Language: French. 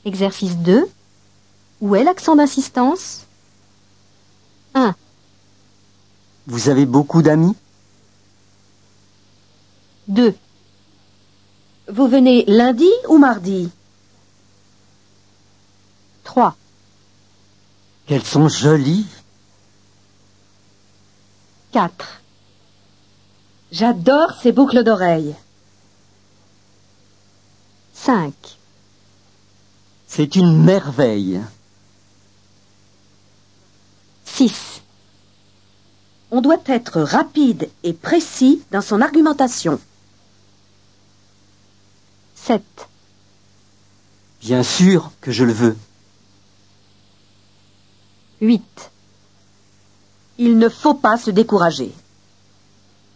Exercice 2. Où est l'accent d'insistance? 1, Vous avez beaucoup d'amis? 2, Vous venez lundi ou mardi? 3, Qu'elles sont jolies! 4, J'adore ces boucles d'oreilles. 5, C'est une merveille! 6, On doit être rapide et précis dans son argumentation. 7, Bien sûr que je le veux. 8. Il ne faut pas se décourager.